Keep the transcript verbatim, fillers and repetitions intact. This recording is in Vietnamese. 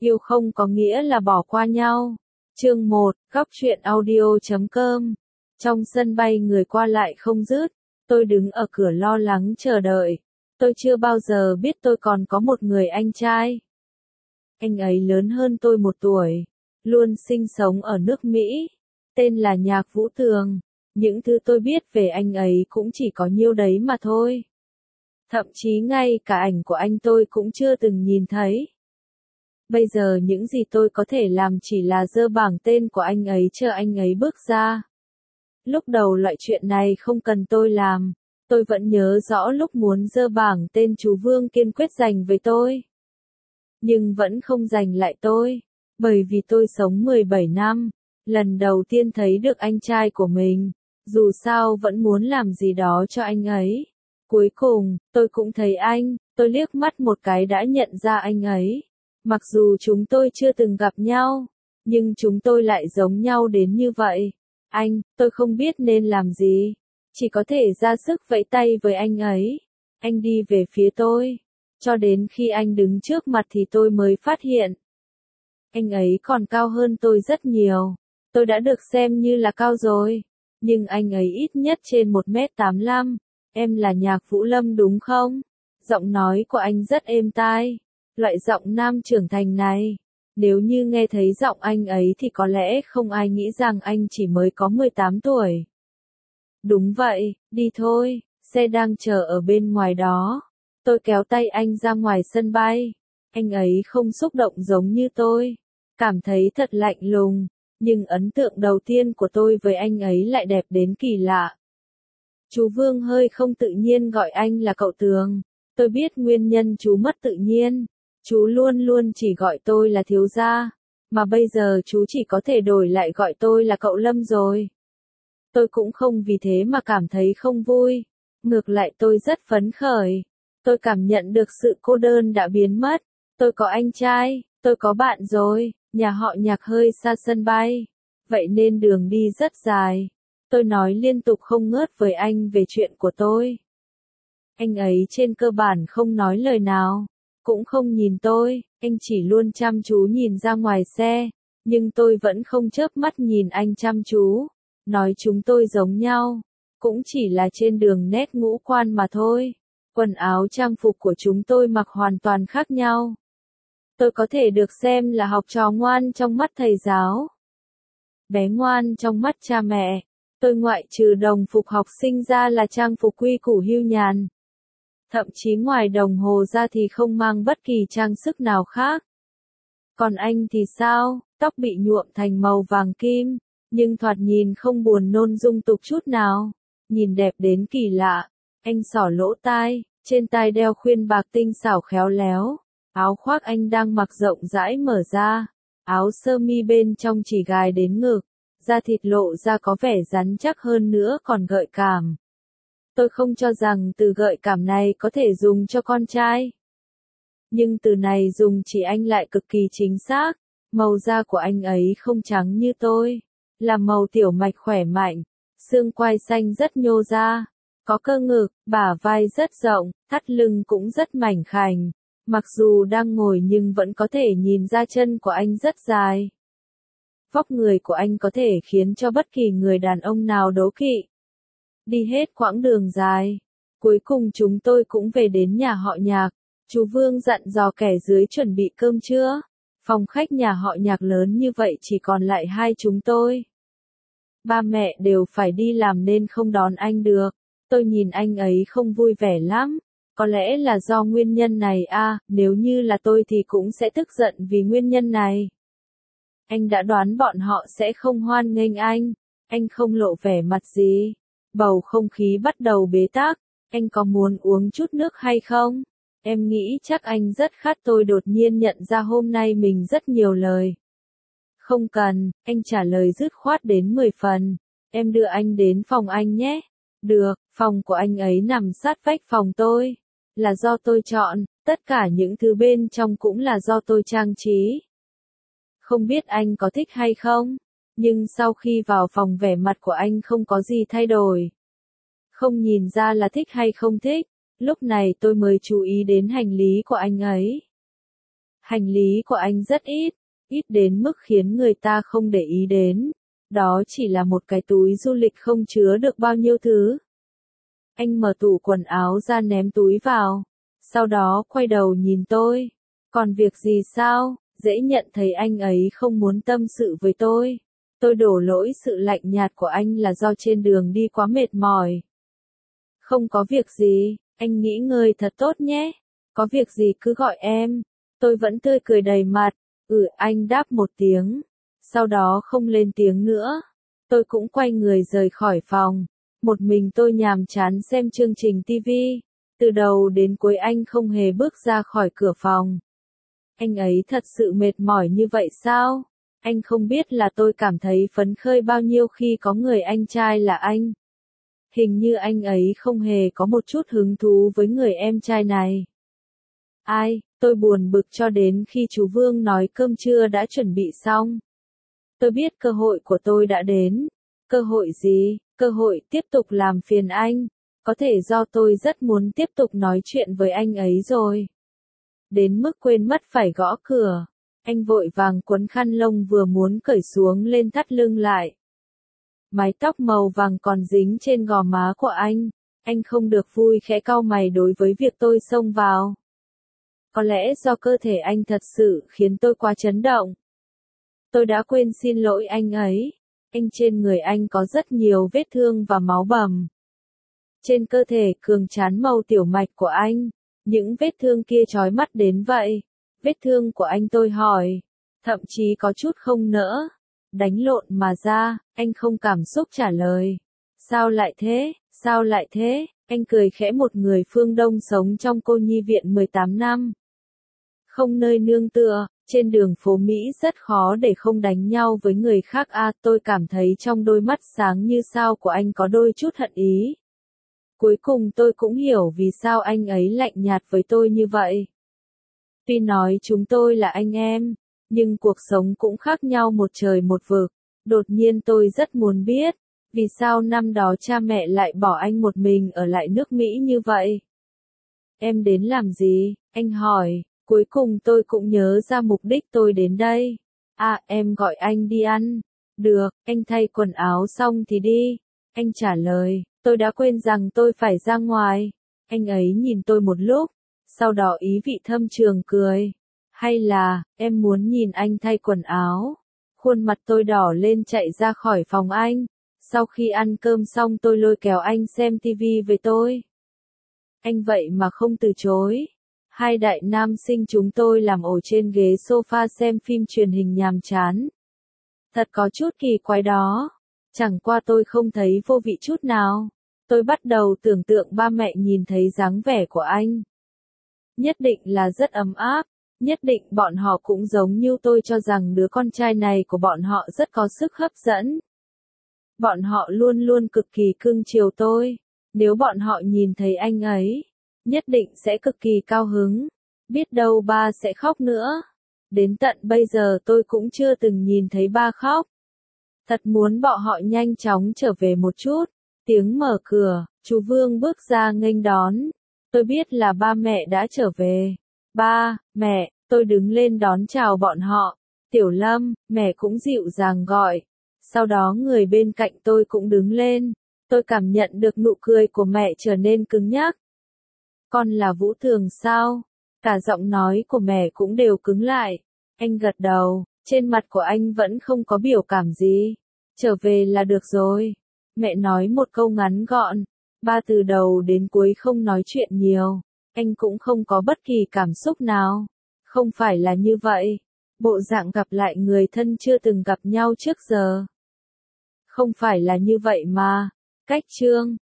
Yêu không có nghĩa là bỏ qua nhau. Chương một, góc truyện audio chấm com. Trong sân bay người qua lại không dứt, tôi đứng ở cửa lo lắng chờ đợi. Tôi chưa bao giờ biết tôi còn có một người anh trai. Anh ấy lớn hơn tôi một tuổi, luôn sinh sống ở nước Mỹ, tên là Nhạc Vũ Tường. Những thứ tôi biết về anh ấy cũng chỉ có nhiêu đấy mà thôi. Thậm chí ngay cả ảnh của anh tôi cũng chưa từng nhìn thấy. Bây giờ những gì tôi có thể làm chỉ là giơ bảng tên của anh ấy chờ anh ấy bước ra. Lúc đầu loại chuyện này không cần tôi làm. Tôi vẫn nhớ rõ lúc muốn giơ bảng tên chú Vương kiên quyết giành với tôi. Nhưng vẫn không giành lại tôi. Bởi vì tôi sống mười bảy năm. Lần đầu tiên thấy được anh trai của mình. Dù sao vẫn muốn làm gì đó cho anh ấy. Cuối cùng, tôi cũng thấy anh. Tôi liếc mắt một cái đã nhận ra anh ấy. Mặc dù chúng tôi chưa từng gặp nhau. Nhưng chúng tôi lại giống nhau đến như vậy. Anh, tôi không biết nên làm gì. Chỉ có thể ra sức vẫy tay với anh ấy. Anh đi về phía tôi. Cho đến khi anh đứng trước mặt thì tôi mới phát hiện. Anh ấy còn cao hơn tôi rất nhiều. Tôi đã được xem như là cao rồi. Nhưng anh ấy ít nhất trên một mét tám mươi lăm. Em là Nhạc Vũ Lâm đúng không? Giọng nói của anh rất êm tai. Loại giọng nam trưởng thành này. Nếu như nghe thấy giọng anh ấy thì có lẽ không ai nghĩ rằng anh chỉ mới có mười tám tuổi. Đúng vậy, đi thôi, xe đang chờ ở bên ngoài đó. Tôi kéo tay anh ra ngoài sân bay. Anh ấy không xúc động giống như tôi. Cảm thấy thật lạnh lùng. Nhưng ấn tượng đầu tiên của tôi với anh ấy lại đẹp đến kỳ lạ. Chú Vương hơi không tự nhiên gọi anh là cậu Tường. Tôi biết nguyên nhân chú mất tự nhiên. Chú luôn luôn chỉ gọi tôi là thiếu gia. Mà bây giờ chú chỉ có thể đổi lại gọi tôi là cậu Lâm rồi. Tôi cũng không vì thế mà cảm thấy không vui. Ngược lại tôi rất phấn khởi. Tôi cảm nhận được sự cô đơn đã biến mất. Tôi có anh trai, tôi có bạn rồi. Nhà họ Nhạc hơi xa sân bay. Vậy nên đường đi rất dài. Tôi nói liên tục không ngớt với anh về chuyện của tôi. Anh ấy trên cơ bản không nói lời nào. Cũng không nhìn tôi. Anh chỉ luôn chăm chú nhìn ra ngoài xe. Nhưng tôi vẫn không chớp mắt nhìn anh chăm chú. Nói chúng tôi giống nhau. Cũng chỉ là trên đường nét ngũ quan mà thôi. Quần áo trang phục của chúng tôi mặc hoàn toàn khác nhau. Tôi có thể được xem là học trò ngoan trong mắt thầy giáo. Bé ngoan trong mắt cha mẹ. Tôi ngoại trừ đồng phục học sinh ra là trang phục quy củ hưu nhàn. Thậm chí ngoài đồng hồ ra thì không mang bất kỳ trang sức nào khác. Còn anh thì sao? Tóc bị nhuộm thành màu vàng kim. Nhưng thoạt nhìn không buồn nôn dung tục chút nào. Nhìn đẹp đến kỳ lạ. Anh xỏ lỗ tai, trên tai đeo khuyên bạc tinh xảo khéo léo. Áo khoác anh đang mặc rộng rãi mở ra. Áo sơ mi bên trong chỉ gài đến ngực. Da thịt lộ ra có vẻ rắn chắc hơn nữa còn gợi cảm. Tôi không cho rằng từ gợi cảm này có thể dùng cho con trai. Nhưng từ này dùng chỉ anh lại cực kỳ chính xác. Màu da của anh ấy không trắng như tôi. Là màu tiểu mạch khỏe mạnh. Xương quai xanh rất nhô ra. Có cơ ngực, bả vai rất rộng, thắt lưng cũng rất mảnh khảnh. Mặc dù đang ngồi nhưng vẫn có thể nhìn ra chân của anh rất dài. Vóc người của anh có thể khiến cho bất kỳ người đàn ông nào đố kỵ. Đi hết quãng đường dài. Cuối cùng chúng tôi cũng về đến nhà họ Nhạc. Chú Vương dặn dò kẻ dưới chuẩn bị cơm trưa. Phòng khách nhà họ Nhạc lớn như vậy chỉ còn lại hai chúng tôi. Ba mẹ đều phải đi làm nên không đón anh được. Tôi nhìn anh ấy không vui vẻ lắm. Có lẽ là do nguyên nhân này à, nếu như là tôi thì cũng sẽ tức giận vì nguyên nhân này. Anh đã đoán bọn họ sẽ không hoan nghênh anh. Anh không lộ vẻ mặt gì. Bầu không khí bắt đầu bế tắc. Anh có muốn uống chút nước hay không? Em nghĩ chắc anh rất khát. Tôi đột nhiên nhận ra hôm nay mình rất nhiều lời. Không cần, anh trả lời dứt khoát đến mười phần. Em đưa anh đến phòng anh nhé. Được, phòng của anh ấy nằm sát vách phòng tôi. Là do tôi chọn, tất cả những thứ bên trong cũng là do tôi trang trí. Không biết anh có thích hay không? Nhưng sau khi vào phòng vẻ mặt của anh không có gì thay đổi. Không nhìn ra là thích hay không thích. Lúc này tôi mới chú ý đến hành lý của anh ấy. Hành lý của anh rất ít, ít đến mức khiến người ta không để ý đến. Đó chỉ là một cái túi du lịch không chứa được bao nhiêu thứ. Anh mở tủ quần áo ra ném túi vào, sau đó quay đầu nhìn tôi. Còn việc gì sao? Dễ nhận thấy anh ấy không muốn tâm sự với tôi. Tôi đổ lỗi sự lạnh nhạt của anh là do trên đường đi quá mệt mỏi. Không có việc gì, anh nghỉ ngơi thật tốt nhé. Có việc gì cứ gọi em. Tôi vẫn tươi cười đầy mặt. Ừ, anh đáp một tiếng. Sau đó không lên tiếng nữa. Tôi cũng quay người rời khỏi phòng. Một mình tôi nhàm chán xem chương trình ti vi. Từ đầu đến cuối anh không hề bước ra khỏi cửa phòng. Anh ấy thật sự mệt mỏi như vậy sao? Anh không biết là tôi cảm thấy phấn khởi bao nhiêu khi có người anh trai là anh. Hình như anh ấy không hề có một chút hứng thú với người em trai này. Ai, tôi buồn bực cho đến khi chú Vương nói cơm trưa đã chuẩn bị xong. Tôi biết cơ hội của tôi đã đến. Cơ hội gì? Cơ hội tiếp tục làm phiền anh. Có thể do tôi rất muốn tiếp tục nói chuyện với anh ấy rồi. Đến mức quên mất phải gõ cửa. Anh vội vàng quấn khăn lông vừa muốn cởi xuống lên thắt lưng lại. Mái tóc màu vàng còn dính trên gò má của anh. Anh không được vui khẽ cau mày đối với việc tôi xông vào. Có lẽ do cơ thể anh thật sự khiến tôi quá chấn động. Tôi đã quên xin lỗi anh ấy. Anh trên người anh có rất nhiều vết thương và máu bầm. Trên cơ thể cường tráng màu tiểu mạch của anh, những vết thương kia chói mắt đến vậy. Vết thương của anh tôi hỏi, thậm chí có chút không nỡ. Đánh lộn mà ra, anh không cảm xúc trả lời. Sao lại thế, sao lại thế, anh cười khẽ một người phương Đông sống trong cô nhi viện mười tám năm. Không nơi nương tựa, trên đường phố Mỹ rất khó để không đánh nhau với người khác à, tôi cảm thấy trong đôi mắt sáng như sao của anh có đôi chút hận ý. Cuối cùng tôi cũng hiểu vì sao anh ấy lạnh nhạt với tôi như vậy. Tuy nói chúng tôi là anh em, nhưng cuộc sống cũng khác nhau một trời một vực. Đột nhiên tôi rất muốn biết, vì sao năm đó cha mẹ lại bỏ anh một mình ở lại nước Mỹ như vậy? Em đến làm gì? Anh hỏi. Cuối cùng tôi cũng nhớ ra mục đích tôi đến đây. À, em gọi anh đi ăn. Được, anh thay quần áo xong thì đi. Anh trả lời, tôi đã quên rằng tôi phải ra ngoài. Anh ấy nhìn tôi một lúc, sau đó ý vị thâm trường cười. Hay là, em muốn nhìn anh thay quần áo? Khuôn mặt tôi đỏ lên chạy ra khỏi phòng anh. Sau khi ăn cơm xong tôi lôi kéo anh xem tivi với tôi. Anh vậy mà không từ chối. Hai đại nam sinh chúng tôi làm ổ trên ghế sofa xem phim truyền hình nhàm chán. Thật có chút kỳ quái đó. Chẳng qua tôi không thấy vô vị chút nào. Tôi bắt đầu tưởng tượng ba mẹ nhìn thấy dáng vẻ của anh. Nhất định là rất ấm áp. Nhất định bọn họ cũng giống như tôi cho rằng đứa con trai này của bọn họ rất có sức hấp dẫn. Bọn họ luôn luôn cực kỳ cưng chiều tôi. Nếu bọn họ nhìn thấy anh ấy, nhất định sẽ cực kỳ cao hứng. Biết đâu ba sẽ khóc nữa. Đến tận bây giờ tôi cũng chưa từng nhìn thấy ba khóc. Thật muốn bọn họ nhanh chóng trở về một chút. Tiếng mở cửa, chú Vương bước ra nghênh đón. Tôi biết là ba mẹ đã trở về. Ba, mẹ, tôi đứng lên đón chào bọn họ. Tiểu Lâm, mẹ cũng dịu dàng gọi. Sau đó người bên cạnh tôi cũng đứng lên. Tôi cảm nhận được nụ cười của mẹ trở nên cứng nhắc. Con là Vũ Thường sao? Cả giọng nói của mẹ cũng đều cứng lại. Anh gật đầu, trên mặt của anh vẫn không có biểu cảm gì. Trở về là được rồi. Mẹ nói một câu ngắn gọn. Ba từ đầu đến cuối không nói chuyện nhiều. Anh cũng không có bất kỳ cảm xúc nào. Không phải là như vậy. Bộ dạng gặp lại người thân chưa từng gặp nhau trước giờ. Không phải là như vậy mà. Cách chương